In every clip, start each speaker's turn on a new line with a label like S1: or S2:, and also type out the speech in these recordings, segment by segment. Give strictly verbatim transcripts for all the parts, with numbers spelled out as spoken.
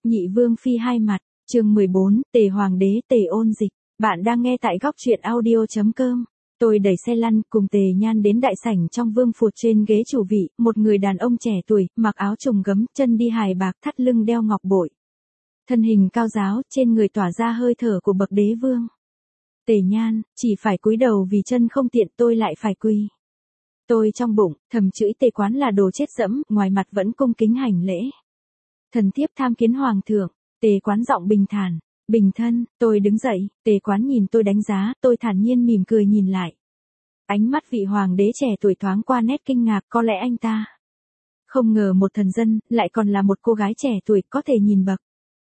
S1: Nhị Vương Phi hai mặt, chương mười bốn, Tề Hoàng đế Tề Ôn Dịch. Bạn đang nghe tại góc truyện audio chấm com. Tôi đẩy xe lăn cùng Tề Nhan đến đại sảnh trong vương phủ. Trên ghế chủ vị, một người đàn ông trẻ tuổi, mặc áo trùng gấm, chân đi hài bạc, thắt lưng đeo ngọc bội. Thân hình cao ráo, trên người tỏa ra hơi thở của bậc đế vương. Tề Nhan, chỉ phải cúi đầu vì chân không tiện, tôi lại phải quỳ. Tôi trong bụng, thầm chửi Tề Quán là đồ chết dẫm, ngoài mặt vẫn cung kính hành lễ. Thần thiếp tham kiến hoàng thượng. Tề Quán giọng bình thản, bình thân. Tôi đứng dậy, Tề Quán nhìn tôi đánh giá, tôi thản nhiên mỉm cười nhìn lại. Ánh mắt vị hoàng đế trẻ tuổi thoáng qua nét kinh ngạc, có lẽ anh ta không ngờ một thần dân, lại còn là một cô gái trẻ tuổi, có thể nhìn bậc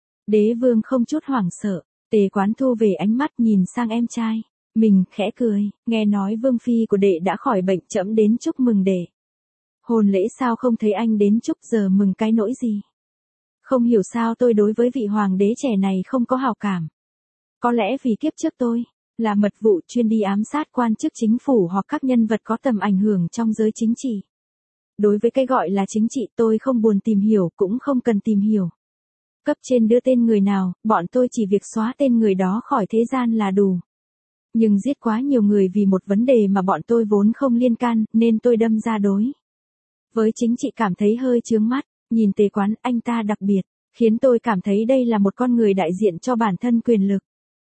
S1: đế vương không chút hoảng sợ. Tề Quán thu về ánh mắt, nhìn sang em trai mình, khẽ cười, nghe nói vương phi của đệ đã khỏi bệnh, trẫm đến chúc mừng đệ. Hôn lễ sao không thấy anh đến chúc, giờ mừng cái nỗi gì? Không hiểu sao tôi đối với vị hoàng đế trẻ này không có hào cảm. Có lẽ vì kiếp trước tôi là mật vụ chuyên đi ám sát quan chức chính phủ hoặc các nhân vật có tầm ảnh hưởng trong giới chính trị. Đối với cái gọi là chính trị tôi không buồn tìm hiểu, cũng không cần tìm hiểu. Cấp trên đưa tên người nào, bọn tôi chỉ việc xóa tên người đó khỏi thế gian là đủ. Nhưng giết quá nhiều người vì một vấn đề mà bọn tôi vốn không liên can, nên tôi đâm ra đối với chính trị cảm thấy hơi chướng mắt. Nhìn Tề Quán, anh ta đặc biệt, khiến tôi cảm thấy đây là một con người đại diện cho bản thân quyền lực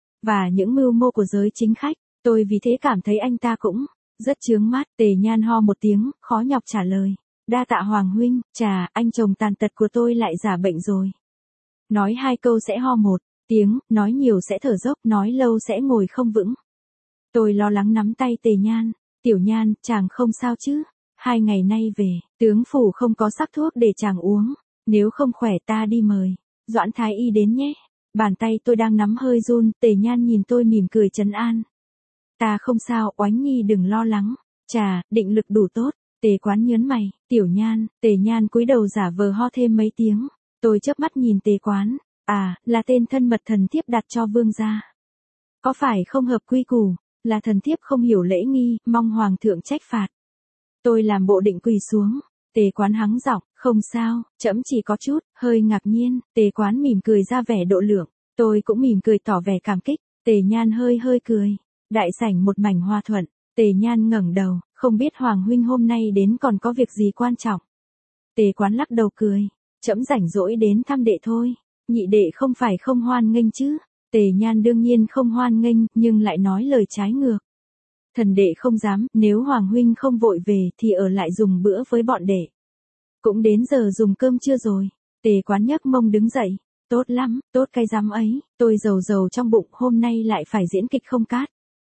S1: và những mưu mô của giới chính khách. Tôi vì thế cảm thấy anh ta cũng rất chướng mắt. Tề Nhan ho một tiếng, khó nhọc trả lời. Đa tạ hoàng huynh. Chà, anh chồng tàn tật của tôi lại giả bệnh rồi. Nói hai câu sẽ ho một tiếng, nói nhiều sẽ thở dốc, nói lâu sẽ ngồi không vững. Tôi lo lắng nắm tay Tề Nhan. Tiểu Nhan, chàng không sao chứ? Hai ngày nay về, tướng phủ không có sắc thuốc để chàng uống. Nếu không khỏe ta đi mời Doãn Thái Y đến nhé. Bàn tay tôi đang nắm hơi run. Tề Nhan nhìn tôi mỉm cười trấn an. Ta không sao, Oánh Nhi đừng lo lắng. Chà, định lực đủ tốt. Tề Quán nhớn mày. Tiểu Nhan. Tề Nhan cúi đầu giả vờ ho thêm mấy tiếng. Tôi chớp mắt nhìn Tề Quán. À, là tên thân mật thần thiếp đặt cho vương gia. Có phải không hợp quy củ? Là thần thiếp không hiểu lễ nghi, mong hoàng thượng trách phạt. Tôi làm bộ định quỳ xuống. Tề Quán hắng giọng, không sao, trẫm chỉ có chút hơi ngạc nhiên. Tề Quán mỉm cười ra vẻ độ lượng. Tôi cũng mỉm cười tỏ vẻ cảm kích. Tề Nhan hơi hơi cười. Đại sảnh một mảnh hòa thuận. Tề Nhan ngẩng đầu, không biết hoàng huynh hôm nay đến còn có việc gì quan trọng. Tề Quán lắc đầu cười. Trẫm rảnh rỗi đến thăm đệ thôi. Nhị đệ không phải không hoan nghênh chứ? Tề Nhan đương nhiên không hoan nghênh, nhưng lại nói lời trái ngược. Thần đệ không dám, nếu hoàng huynh không vội về thì ở lại dùng bữa với bọn đệ. Cũng đến giờ dùng cơm trưa rồi. Tề Quán nhấc mông đứng dậy. Tốt lắm, tốt cái dám ấy, tôi dầu dầu trong bụng, hôm nay lại phải diễn kịch không cát.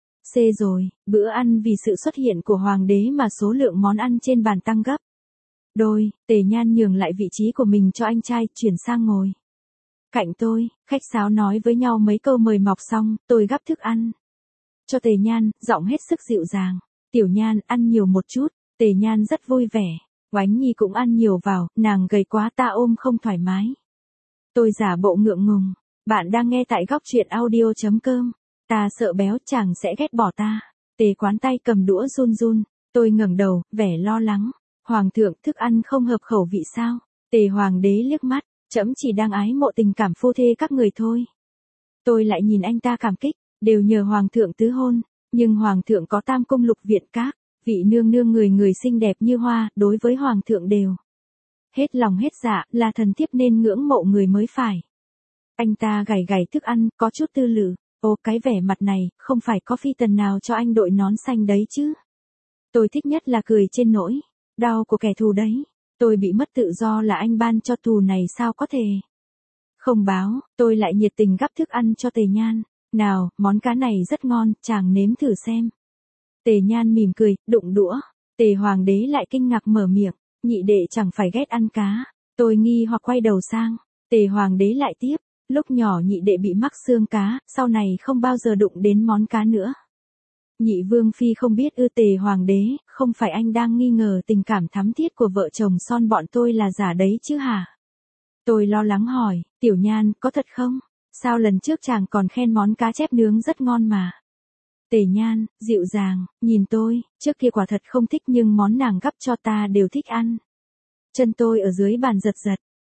S1: Xê rồi, bữa ăn vì sự xuất hiện của hoàng đế mà số lượng món ăn trên bàn tăng gấp đôi. Tề Nhan nhường lại vị trí của mình cho anh trai, chuyển sang ngồi cạnh tôi. Khách sáo nói với nhau mấy câu mời mọc xong, tôi gắp thức ăn cho Tề Nhan, giọng hết sức dịu dàng. Tiểu Nhan, ăn nhiều một chút. Tề Nhan rất vui vẻ. Oánh Nhi cũng ăn nhiều vào, nàng gầy quá ta ôm không thoải mái. Tôi giả bộ ngượng ngùng. Bạn đang nghe tại góc truyện audio chấm com. Ta sợ béo, chàng sẽ ghét bỏ ta. Tề Quán tay cầm đũa run run. Tôi ngẩng đầu, vẻ lo lắng. Hoàng thượng, thức ăn không hợp khẩu vị sao? Tề Hoàng đế liếc mắt. Trẫm chỉ đang ái mộ tình cảm phu thê các người thôi. Tôi lại nhìn anh ta cảm kích. Đều nhờ hoàng thượng tứ hôn, nhưng hoàng thượng có tam cung lục viện các, vị nương nương người người xinh đẹp như hoa, đối với hoàng thượng đều hết lòng hết dạ, là thần thiếp nên ngưỡng mộ người mới phải. Anh ta gảy gảy thức ăn, có chút tư lự. Ô, cái vẻ mặt này, không phải có phi tần nào cho anh đội nón xanh đấy chứ? Tôi thích nhất là cười trên nỗi đau của kẻ thù đấy. Tôi bị mất tự do là anh ban cho tù này sao có thể không báo. Tôi lại nhiệt tình gắp thức ăn cho Tề Nhan. Nào, món cá này rất ngon, chàng nếm thử xem. Tề Nhan mỉm cười, đụng đũa. Tề Hoàng đế lại kinh ngạc mở miệng. Nhị đệ chẳng phải ghét ăn cá. Tôi nghi hoặc quay đầu sang. Tề Hoàng đế lại tiếp. Lúc nhỏ nhị đệ bị mắc xương cá, sau này không bao giờ đụng đến món cá nữa. Nhị Vương Phi không biết ư? Tề Hoàng đế, không phải anh đang nghi ngờ tình cảm thắm thiết của vợ chồng son bọn tôi là giả đấy chứ hả? Tôi lo lắng hỏi. Tiểu Nhan, có thật không? Sao lần trước chàng còn khen món cá chép nướng rất ngon mà. Tề Nhan, dịu dàng, nhìn tôi, trước kia quả thật không thích nhưng món nàng gắp cho ta đều thích ăn. Chân tôi ở dưới bàn giật giật,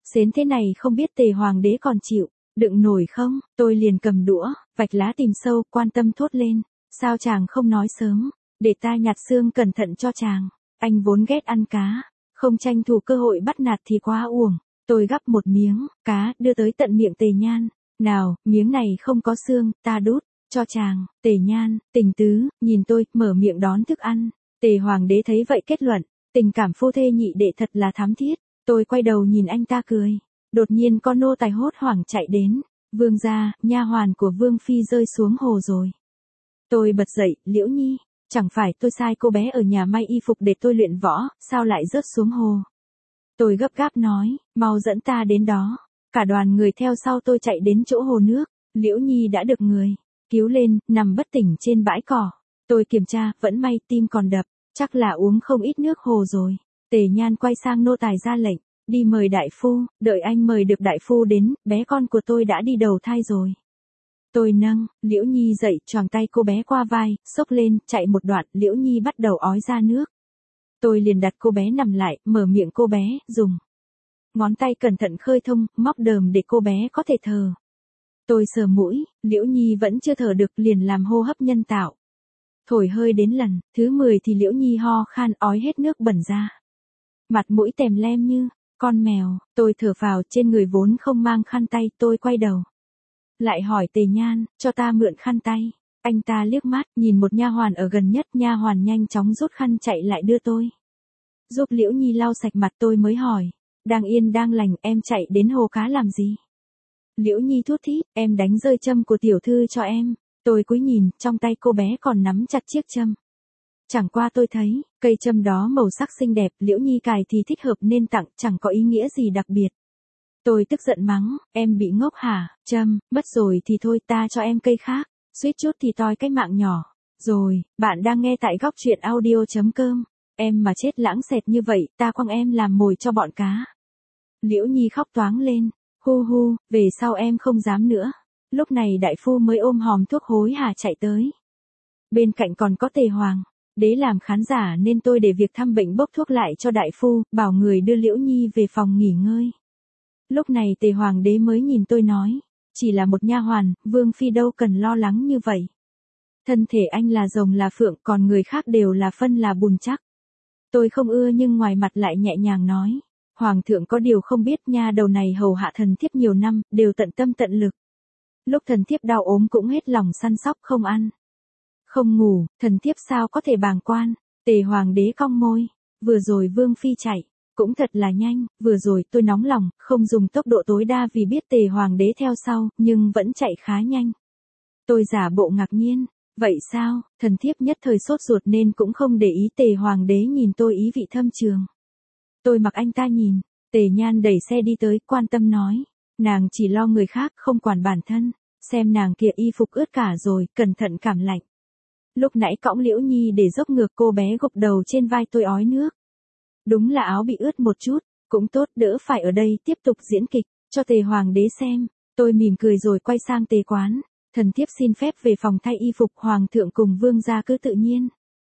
S1: Xến thế này không biết Tề Hoàng đế còn chịu, đựng nổi không? Tôi liền cầm đũa, vạch lá tìm sâu, quan tâm thốt lên. Sao chàng không nói sớm, để ta nhặt xương cẩn thận cho chàng. Anh vốn ghét ăn cá, không tranh thủ cơ hội bắt nạt thì quá uổng. Tôi gắp một miếng, cá, đưa tới tận miệng Tề Nhan. Nào, miếng này không có xương, ta đút, cho chàng. Tề Nhan, tình tứ, nhìn tôi, mở miệng đón thức ăn. Tề Hoàng đế thấy vậy kết luận, tình cảm phu thê nhị đệ thật là thắm thiết. Tôi quay đầu nhìn anh ta cười. Đột nhiên con nô tài hốt hoảng chạy đến. Vương gia, nha hoàn của Vương Phi rơi xuống hồ rồi. Tôi bật dậy, Liễu Nhi, chẳng phải tôi sai cô bé ở nhà may y phục để tôi luyện võ, sao lại rớt xuống hồ? Tôi gấp gáp nói, mau dẫn ta đến đó. Cả đoàn người theo sau tôi chạy đến chỗ hồ nước. Liễu Nhi đã được người cứu lên, nằm bất tỉnh trên bãi cỏ. Tôi kiểm tra, vẫn may tim còn đập, chắc là uống không ít nước hồ rồi. Tề Nhan quay sang nô tài ra lệnh, đi mời đại phu, đợi anh mời được đại phu đến, bé con của tôi đã đi đầu thai rồi. Tôi nâng Liễu Nhi dậy, choàng tay cô bé qua vai, xốc lên, chạy một đoạn, Liễu Nhi bắt đầu ói ra nước. Tôi liền đặt cô bé nằm lại, mở miệng cô bé, dùng ngón tay cẩn thận khơi thông, móc đờm để cô bé có thể thở. Tôi sờ mũi, Liễu Nhi vẫn chưa thở được, liền làm hô hấp nhân tạo. Thổi hơi đến lần thứ mười thì Liễu Nhi ho khan ói hết nước bẩn ra. Mặt mũi tèm lem như con mèo. Tôi thở phào, trên người vốn không mang khăn tay. Tôi quay đầu lại hỏi Tề Nhan, cho ta mượn khăn tay. Anh ta liếc mắt, nhìn một nha hoàn ở gần nhất, nha hoàn nhanh chóng rút khăn chạy lại đưa tôi. Giúp Liễu Nhi lau sạch mặt. Tôi mới hỏi, đang yên đang lành, em chạy đến hồ cá làm gì? Liễu Nhi thút thít, em đánh rơi châm của tiểu thư cho em. Tôi cúi nhìn, trong tay cô bé còn nắm chặt chiếc châm. Chẳng qua tôi thấy, cây châm đó màu sắc xinh đẹp, Liễu Nhi cài thì thích hợp nên tặng, chẳng có ý nghĩa gì đặc biệt. Tôi tức giận mắng, em bị ngốc hả? Châm, mất rồi thì thôi, ta cho em cây khác. Suýt chút thì toi cái mạng nhỏ. Rồi, bạn đang nghe tại góc truyện audio chấm com. Em mà chết lãng xẹt như vậy, ta quăng em làm mồi cho bọn cá. Liễu Nhi khóc toáng lên. Hu hu, về sau em không dám nữa. Lúc này đại phu mới ôm hòm thuốc hối hả chạy tới. Bên cạnh còn có Tề Hoàng đế làm khán giả nên tôi để việc thăm bệnh bốc thuốc lại cho đại phu, bảo người đưa Liễu Nhi về phòng nghỉ ngơi. Lúc này Tề Hoàng đế mới nhìn tôi nói, chỉ là một nha hoàn, Vương Phi đâu cần lo lắng như vậy. Thân thể anh là rồng là phượng, còn người khác đều là phân là bùn chắc. Tôi không ưa nhưng ngoài mặt lại nhẹ nhàng nói, Hoàng thượng có điều không biết, nha đầu này hầu hạ thần thiếp nhiều năm, đều tận tâm tận lực. Lúc thần thiếp đau ốm cũng hết lòng săn sóc, không ăn không ngủ, thần thiếp sao có thể bàng quan. Tề Hoàng đế cong môi, vừa rồi Vương Phi chạy cũng thật là nhanh, vừa rồi tôi nóng lòng, không dùng tốc độ tối đa vì biết Tề Hoàng đế theo sau, nhưng vẫn chạy khá nhanh. Tôi giả bộ ngạc nhiên, vậy sao? Thần thiếp nhất thời sốt ruột nên cũng không để ý. Tề Hoàng đế nhìn tôi ý vị thâm trường. Tôi mặc anh ta nhìn. Tề Nhan đẩy xe đi tới, quan tâm nói, nàng chỉ lo người khác, không quản bản thân. Xem nàng kia y phục ướt cả rồi, cẩn thận cảm lạnh. Lúc nãy cõng Liễu Nhi để dốc ngược, cô bé gục đầu trên vai tôi ói nước. Đúng là áo bị ướt một chút, cũng tốt, đỡ phải ở đây tiếp tục diễn kịch cho Tề Hoàng đế xem. Tôi mỉm cười rồi quay sang Tề Quán, thần thiếp xin phép về phòng thay y phục, Hoàng thượng cùng vương gia cứ tự nhiên.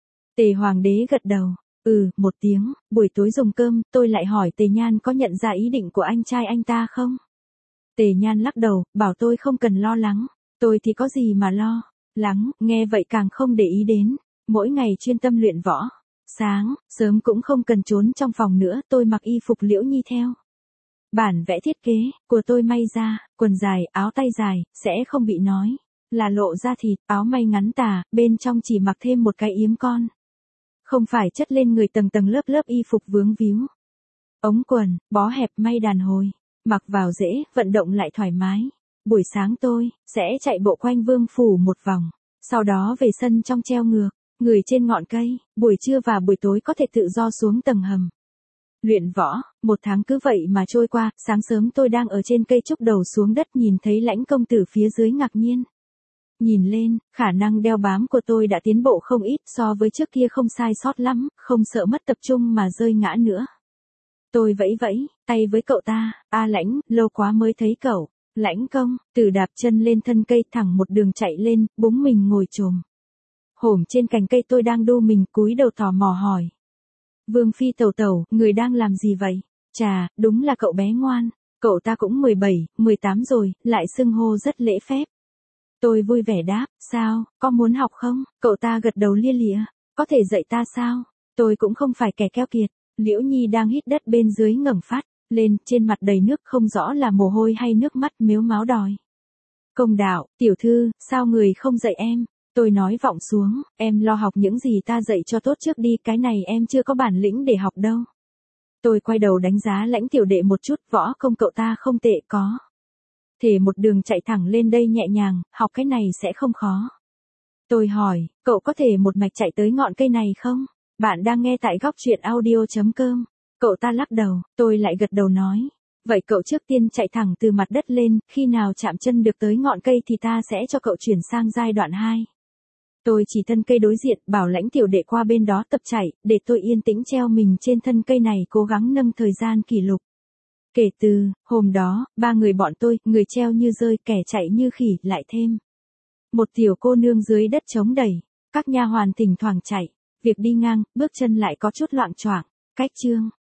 S1: Tề Hoàng đế gật đầu, ừ, một tiếng. Buổi tối dùng cơm, tôi lại hỏi Tề Nhan có nhận ra ý định của anh trai anh ta không? Tề Nhan lắc đầu, bảo tôi không cần lo lắng. Tôi thì có gì mà lo lắng, nghe vậy càng không để ý đến. Mỗi ngày chuyên tâm luyện võ. Sáng, sớm cũng không cần trốn trong phòng nữa, tôi mặc y phục Liễu Nhi theo bản vẽ thiết kế của tôi may ra, quần dài, áo tay dài, sẽ không bị nói là lộ ra thịt, áo may ngắn tà, bên trong chỉ mặc thêm một cái yếm con. Không phải chất lên người tầng tầng lớp lớp y phục vướng víu. Ống quần, bó hẹp may đàn hồi, mặc vào dễ, vận động lại thoải mái. Buổi sáng tôi sẽ chạy bộ quanh vương phủ một vòng, sau đó về sân trong treo ngược người trên ngọn cây, buổi trưa và buổi tối có thể tự do xuống tầng hầm luyện võ. Một tháng cứ vậy mà trôi qua. Sáng sớm tôi đang ở trên cây trúc đầu xuống đất, nhìn thấy Lãnh công tử phía dưới ngạc nhiên nhìn lên. Khả năng đeo bám của tôi đã tiến bộ không ít, so với trước kia không sai sót lắm, không sợ mất tập trung mà rơi ngã nữa. Tôi vẫy vẫy tay với cậu ta, a Lãnh, lâu quá mới thấy cậu. Lãnh công tử đạp chân lên thân cây, thẳng một đường chạy lên, búng mình ngồi chồm hổm trên cành cây. Tôi đang đu mình, cúi đầu tò mò hỏi, Vương Phi tẩu tẩu, người đang làm gì vậy? Chà, đúng là cậu bé ngoan. Cậu ta cũng mười bảy, mười tám rồi, lại xưng hô rất lễ phép. Tôi vui vẻ đáp, sao, có muốn học không? Cậu ta gật đầu lia lịa, có thể dạy ta sao? Tôi cũng không phải kẻ keo kiệt. Liễu Nhi đang hít đất bên dưới ngẩng phát lên, trên mặt đầy nước không rõ là mồ hôi hay nước mắt, mếu máo đòi. Công đạo, tiểu thư, sao người không dạy em? Tôi nói vọng xuống, em lo học những gì ta dạy cho tốt trước đi, cái này em chưa có bản lĩnh để học đâu. Tôi quay đầu đánh giá Lãnh tiểu đệ một chút, võ công cậu ta không tệ, có thể một đường chạy thẳng lên đây nhẹ nhàng, học cái này sẽ không khó. Tôi hỏi, cậu có thể một mạch chạy tới ngọn cây này không? Bạn đang nghe tại góc truyện audio.com. Cậu ta lắc đầu, tôi lại gật đầu nói. Vậy cậu trước tiên chạy thẳng từ mặt đất lên, khi nào chạm chân được tới ngọn cây thì ta sẽ cho cậu chuyển sang giai đoạn hai. Tôi chỉ thân cây đối diện, bảo Lãnh tiểu đệ qua bên đó tập chạy, để tôi yên tĩnh treo mình trên thân cây này cố gắng nâng thời gian kỷ lục. Kể từ hôm đó, ba người bọn tôi, người treo như rơi, kẻ chạy như khỉ, lại thêm một tiểu cô nương dưới đất chống đẩy, các nha hoàn thỉnh thoảng chạy, việc đi ngang, bước chân lại có chút loạng choạng. Cách chương